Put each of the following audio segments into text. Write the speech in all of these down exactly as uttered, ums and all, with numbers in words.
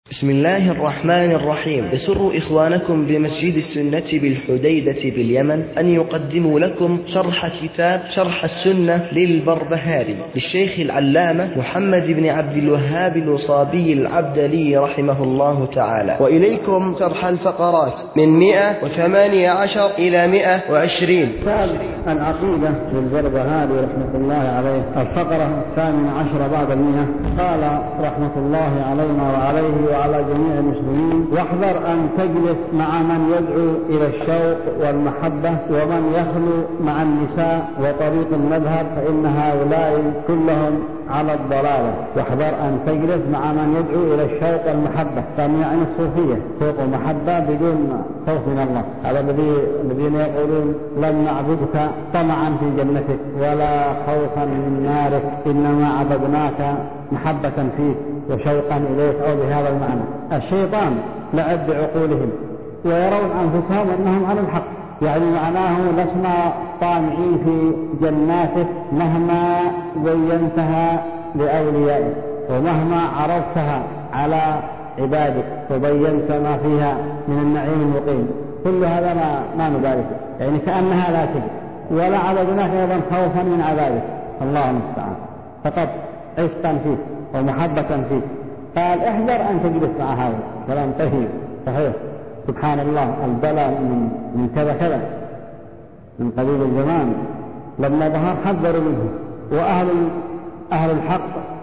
بسم الله الرحمن الرحيم. يسر إخوانكم بمسجد السنة بالحديدة باليمن أن يقدموا لكم شرح كتاب شرح السنة للبربهاري للشيخ العلامة محمد بن عبد الوهاب الوصابي العبدلي رحمه الله تعالى. وإليكم شرح الفقرات من مئة وثمانية عشر إلى مئة وعشرين. العقيدة للبربهاري رحمة الله عليه، الفقرة الثامنة عشر بعد المئة. قال رحمة الله علينا وعليه وعلى جميع المسلمين: واحذر أن تجلس مع من يدعو إلى الشوق والمحبة ومن يخلو مع النساء وطريق المذهب، فإن هؤلاء كلهم على الضلالة. واحذر أن تجلس مع من يدعو إلى الشوق والمحبة، يعني الصوفية، شوق ومحبة بدون خوف من الله. هذا الذين يقولون لن نعبدك طمعا في جنتك ولا خوفا من نارك، إنما عبدناك محبة فيك وشوقا إليك، أو بهذا المعنى. الشيطان لعب بعقولهم ويرون أنفسهم أنهم على الحق، يعني معناه لسنا طامعين في جناتك مهما زينتها لأوليائك ومهما عرضتها على عبادك وبينت ما فيها من النعيم المقيم، كل هذا ما, ما نبالي، يعني كأنها لا تجد. ولا عبدناك أيضا خوفا من عذابك، الله المستعان، فقط عشقا فيك ومحبة فيك. قال احذر أن تجلس مع هذا. كلام طيب صحيح، سبحان الله، البلاء من, من كذا كذا من قبيل الزمان لما ظهر حذروا منه. وأهل أهل الحق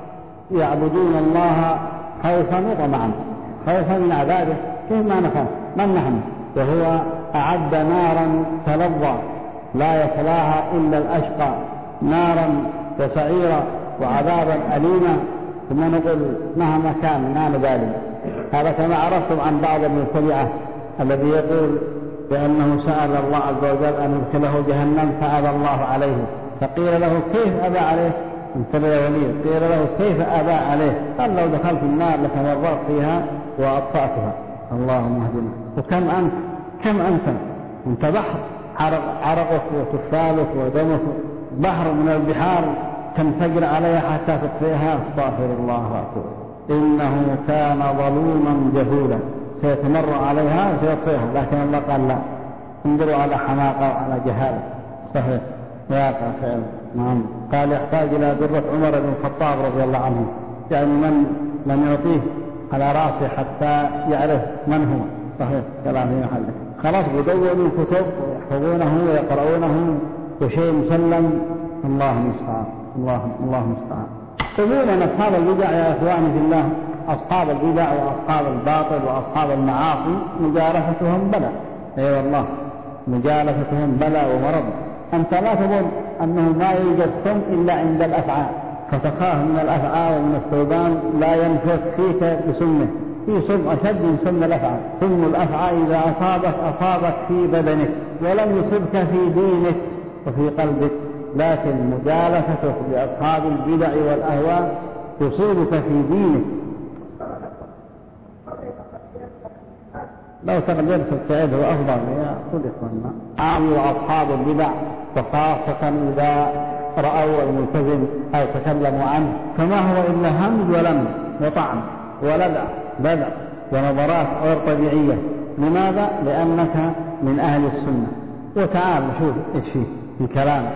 يعبدون الله خوفا وطمعا، خوفا من عذابه، كيف ما نخاف؟ من نحن؟ وهو أعد نارا تلظى لا يصلاها إلا الأشقى، نارا وسعيرا وعذابا أليما، ثم نقول مهما كان ما نبالي. هذا كما عرفتم عن بعض المبتدعة الذي يقول بأنه سأل الله عز وجل أن يدخله جهنم فأبى الله عليه، فقيل له كيف أبى عليه؟ مبتدع ولي، قيل له كيف أبى عليه؟ قال لو دخلت النار لتمرغت فيها وأطفأتها. اللهم اهدنا. وكم أنت كم أنت أنت بحر، عرقك وتفالك ودمك، بحر من البحار تنفجر عليها حتى تطفئها. استغفر الله واتوب، إنه كان ظلوما جهولا، سيتمر عليها وسيطفئها، لكن الله قال لا، انظروا على حماقة وعلى جهالة. صحيح واقع فعلا. نعم. قال يحتاج إلى درة عمر بن الخطاب رضي الله عنه، يعني من لم يعطيه على رأسه حتى يعرف من هو. صحيح كلام في محله. خلاص يدونوا كتب ويحفظونه ويقرؤونه وشيء مسلم. الله المستعان، الله الله المستعان. عموما أصحاب البدع يا إخواني في الله، أصحاب البدع وأصحاب الباطل وأصحاب المعاصي مجالستهم بلاء. أي والله مجالستهم بلاء ومرض. أنت لا تظن أنه ما يوجد سم إلا عند الأفعى، فتخاف من الأفعى ومن الثوبان لا ينفذ فيك بسمه. في سم أشد من سم الأفعى. سم الأفعى إذا أصابك أصابك في بدنك ولم يصبك في دينك وفي قلبك، لكن مجالستك لأصحاب البدع والأهواء تصيبك في دينك. لو تقدرت تبتعد هو أفضل. يا قل إخواننا، أعموا أصحاب البدع، وخاصة إذا رأوا الملتزم أو تكلموا عنه، فما هو إلا همز ولم وطعن ولدع بدع ونظرات غير طبيعية. لماذا؟ لأنك من أهل السنة. وتعال شوف إيش فيه في كلام،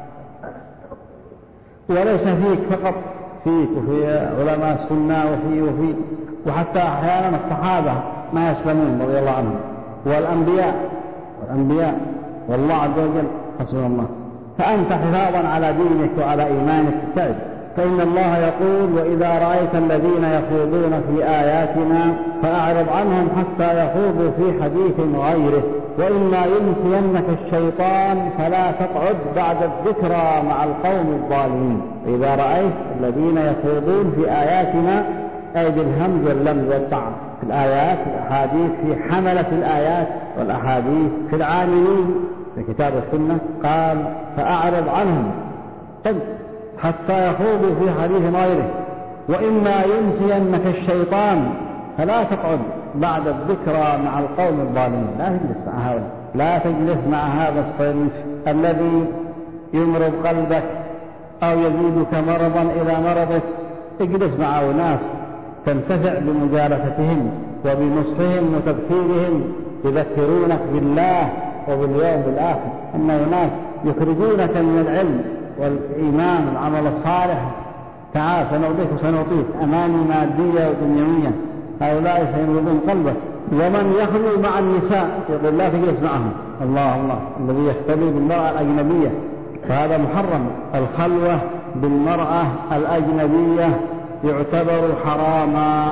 وليس فيك فقط، فيك وفي علماء السنة وفي وفي وحتى أحيانا الصحابة ما يسلمون رضي الله عنهم، والأنبياء والأنبياء والله عز وجل حسبنا الله. فأنت حفاظا على دينك وعلى إيمانك تعب، فإن الله يقول: وإذا رأيت الذين يخوضون في آياتنا فأعرض عنهم حتى يخوضوا في حديث غيره، وإما ينسينك الشيطان فلا تقعد بعد الذكرى مع القوم الظالمين. إذا رأيت الذين يخوضون في آياتنا، أي بالهمز واللمز والطعن في الآيات، في الأحاديث، في حملة الآيات والأحاديث، في العاملين في كتاب السنة، قال فأعرض عنهم حتى يخوضوا في حديث غيره، وإما ينسينك الشيطان فلا تقعد بعد الذكرى مع القوم الظالمين. لا تجلس مع هذا، لا تجلس مع هذا الصنف الذي يمرض قلبك أو يزيدك مرضا إلى مرضك. اجلس مع أناس تنتفع بمجالستهم وبنصحهم وتذكيرهم، يذكرونك بالله وباليوم الآخر. أما الناس يخرجونك من العلم والإيمان والعمل الصالح، تعال سنعطيك وسنعطيك أماني مادية ودنيوية، هؤلاء سيمرضون قلبك. ومن يخلو مع النساء يقول لا تجلس معهم، الله الله الذي يختلي بالمرأة الأجنبية فهذا محرم. الخلوة بالمرأة الأجنبية يعتبر حراما،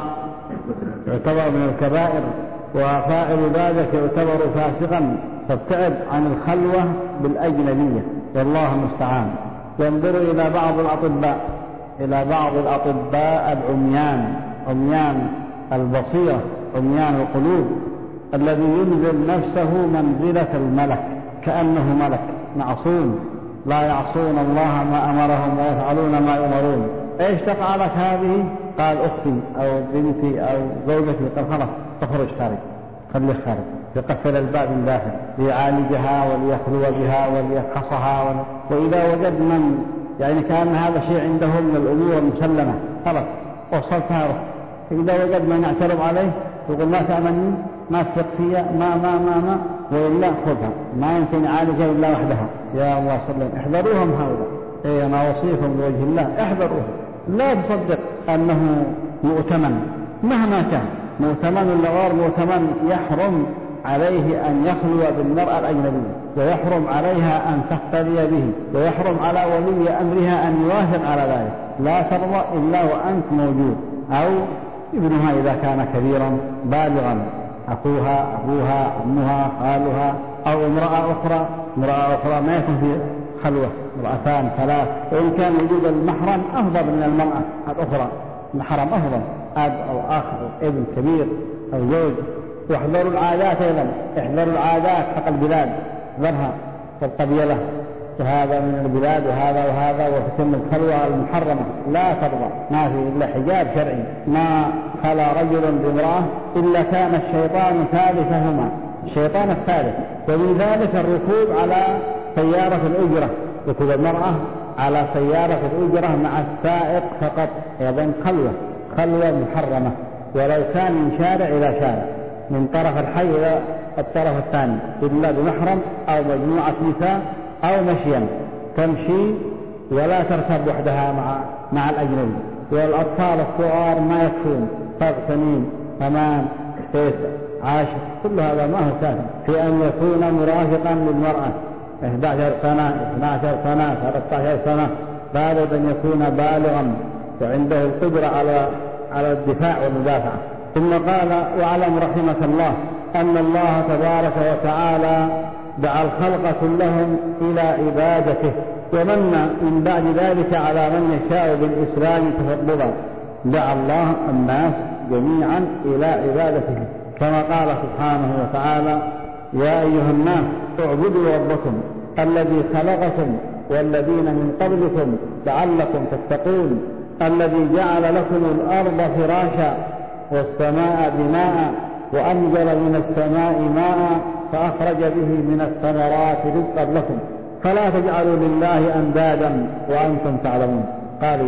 يعتبر من الكبائر، وفاعل ذلك يعتبر فاسقا. فابتعد عن الخلوة بالأجنبية، والله المستعان. ينظر إلى بعض الأطباء إلى بعض الأطباء العميان، عميان البصيرة، عميان القلوب، الذي ينزل نفسه منزلة الملك كأنه ملك معصوم، لا يعصون الله ما أمرهم ويفعلون ما يؤمرون. إيش تقع لك هذه؟ قال أختي أو بنتي أو زوجتي. قال خلاص تخرج خارج، خليه خارج، يقفل الباب من داخل ليعالجها وليخلو بها وليفحصها ول... وإذا وجد من يعني كان هذا شيء عندهم من الأمور المسلمة خلاص وصلتها روح. إذا وجد من يعترض عليه يقول ما تأمني، ما تثق فيها، ما ما ما ما وإلا خذها، ما يمكن يعالجها إلا وحدها. يا الله سلم، احذروهم هؤلاء. إيه أنا أوصيكم بوجه الله احذروهم. لا تصدق أنه مؤتمن مهما كان، مؤتمن ولا غير مؤتمن، يحرم عليه أن يخلو بالمرأة الأجنبية، ويحرم عليها أن تقتدي به، ويحرم على ولي أمرها أن يوافق على ذلك. لا ترضى إلا وأنت موجود، أو ابنها إذا كان كبيرا بالغا، أخوها، أبوها، أمها، خالها، أو امرأة أخرى. امرأة أخرى ما يكون في خلوة، امرأتان ثلاث، وإن كان وجود المحرم أفضل من المرأة الأخرى، المحرم أفضل، أب أو أخ أو ابن كبير أو زوج. واحذروا العادات أيضا، احذروا العادات حق البلاد، ذرها والقبيلة، وهذا من البلاد وهذا وهذا، وتتم الخلوة المحرمة لا ترضى، ما في إلا حجاب شرعي. ما خلا رجل بامرأة إلا كان الشيطان ثالثهما، الشيطان الثالث. ومن ذلك الركوب على سيارة الأجرة، ركوب المرأة على سيارة الأجرة مع السائق فقط، أيضا خلوة، خلوة محرمة، ولو كان من شارع إلى شارع، من طرف الحي إلى الطرف الثاني، إلا بمحرم أو مجموعة نساء أو مشيا، تمشي ولا تركب وحدها مع مع الأجنبي. والأطفال الصغار ما يكفون، سبع سنين، ثمان، تسع، عشر، كل هذا ما هو كافي في أن يكون مرافقا للمرأة. إحدى عشرة سنة، اثنتا عشرة سنة، ثلاثة عشر سنة، لابد أن يكون بالغا وعنده القدرة على على الدفاع والمدافعة. ثم قال: واعلم رحمك الله أن الله تبارك وتعالى دعا الخلق كلهم إلى عبادته، ومن من بعد ذلك على من يشاء بالإسلام تفضلا. دعا الله الناس جميعا إلى عبادته، كما قال سبحانه وتعالى: يا أيها الناس اعبدوا ربكم الذي خلقكم والذين من قبلكم لعلكم تتقون، الذي جعل لكم الأرض فراشا والسماء بناء وأنزل من السماء ماء فأخرج به من الثمرات رزقا لكم فلا تجعلوا لله أندادا وأنتم تعلمون. قال: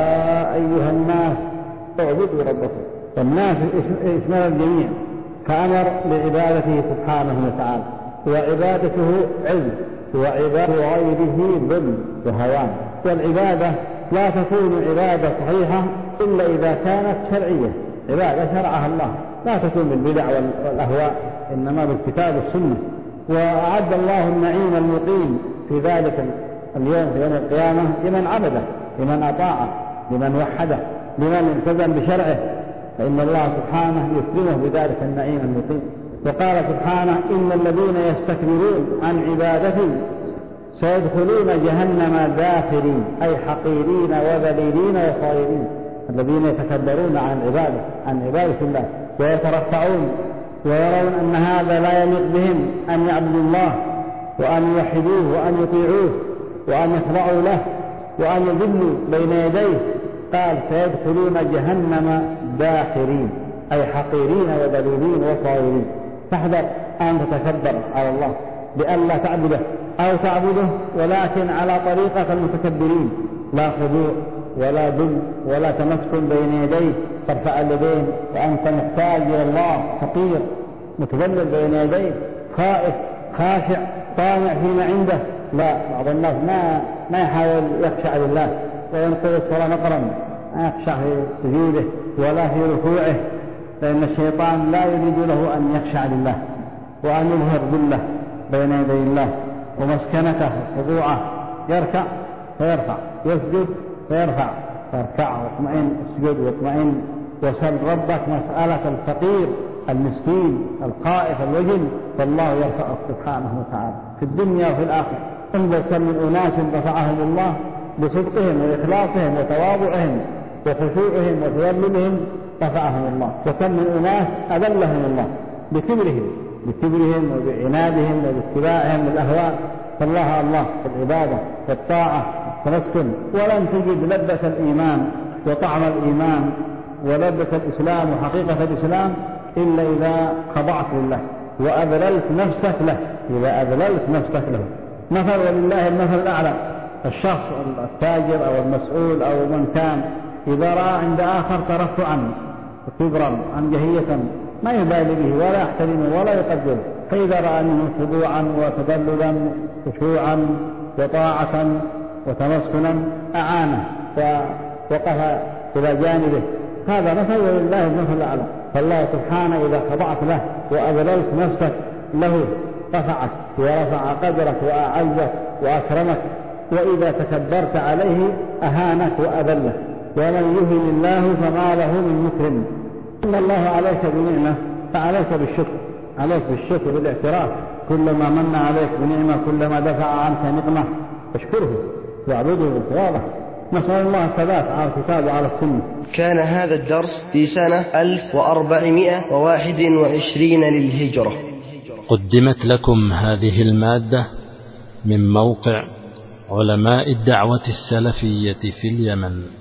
يا أيها الناس اعبدوا ربكم، والناس اسم الجميع، فأمر بعبادته سبحانه وتعالى، وعبادته علم، وعبادة غيره ظلم وهوان. والعبادة لا تكون عبادة صحيحة إلا إذا كانت شرعية، عبادة شرعها الله، لا تكون بالبدع والأهواء، إنما بالكتاب والسنة. وأعد الله النعيم المقيم في ذلك اليوم، في يوم القيامة، لمن عبده، لمن أطاعه، لمن وحده، لمن التزم بشرعه، فإن الله سبحانه يكرمه بذلك النعيم المقيم. وقال سبحانه: إن الذين يستكبرون عن عبادتي سيدخلون جهنم داخرين، أي حقيرين وذليلين وصائرين. الذين يتكبرون عن عبادة عن عبادة الله ويترفعون ويرون أن هذا لا يليق بهم أن يعبدوا الله وأن يوحدوه وأن يطيعوه وأن يخضعوا له وأن يذلوا بين يديه. قال: سيدخلون جهنم داخرين، أي حقيرين وذليلين وصائرين. تحذر أن تتكبر على الله بألا تعبده أو تعبده ولكن على طريقة المتكبرين، لا خضوع ولا ذل ولا تمسك بين يديه ترفع اليدين وأنت محتاج إلى الله، فقير متذلل بين يديه، خائف خاشع طامع فيما عنده. لا، بعض الناس ما ما يحاول يخشع لله وينقض الصلاة نقرا، ما يخشع في سجوده ولا في ركوعه، لأن الشيطان لا يريد له أن يخشع لله وأن يظهر ذله بين يدي الله ومسكنته وخضوعه. يركع فيرفع، يسجد فيرفع، فاركع واطمئن، اسجد واطمئن، وسل ربك مسألة الفقير المسكين الخائف الوجل، فالله يرفعه سبحانه وتعالى في الدنيا وفي الآخرة. انظر كم من أناس رفعهم الله بصدقهم وإخلاصهم وتواضعهم وخشوعهم وتذللهم، رفعهم الله. وكم من أناس أذلهم الله بكبرهم بكبرهم وبعنادهم وباتباعهم للأهواء، فالله الله في العبادة والطاعة تمسكن، ولن تجد لذة الإيمان وطعم الإيمان ولذة الإسلام وحقيقة الإسلام إلا إذا خضعت لله وأذللت نفسك له. إذا أذللت نفسك له، مثل ولله المثل الأعلى. الشخص التاجر أو المسؤول أو من كان إذا رأى عند آخر ترفعا وكبرا عنجهية ما يبالي به ولا يحترمه ولا يقدره، فإذا رأى منه خضوعا وتذللا خشوعا وطاعة وتمسكنا أعانه ووقف إلى جانبه. هذا مثل ولله المثل الأعلى. فالله سبحانه إذا خضعت له وأذللت نفسك له رفعك ورفع قدرك وأعزك وأكرمك، وإذا تكبرت عليه أهانك وأذلك. ومن يهن الله فما له من مكرم. إن الله عليك بنعمة فعليك بالشكر، عليك بالشكر بالاعتراف. كلما من عليك بنعمة كلما دفع عنك نقمة فاشكره واعبده بالتواضع. نسأل الله الثبات على الكتاب وعلى السنة. كان هذا الدرس في سنة ألف وأربعمائة وواحد وعشرين للهجرة. قدمت لكم هذه المادة من موقع علماء الدعوة السلفية في اليمن.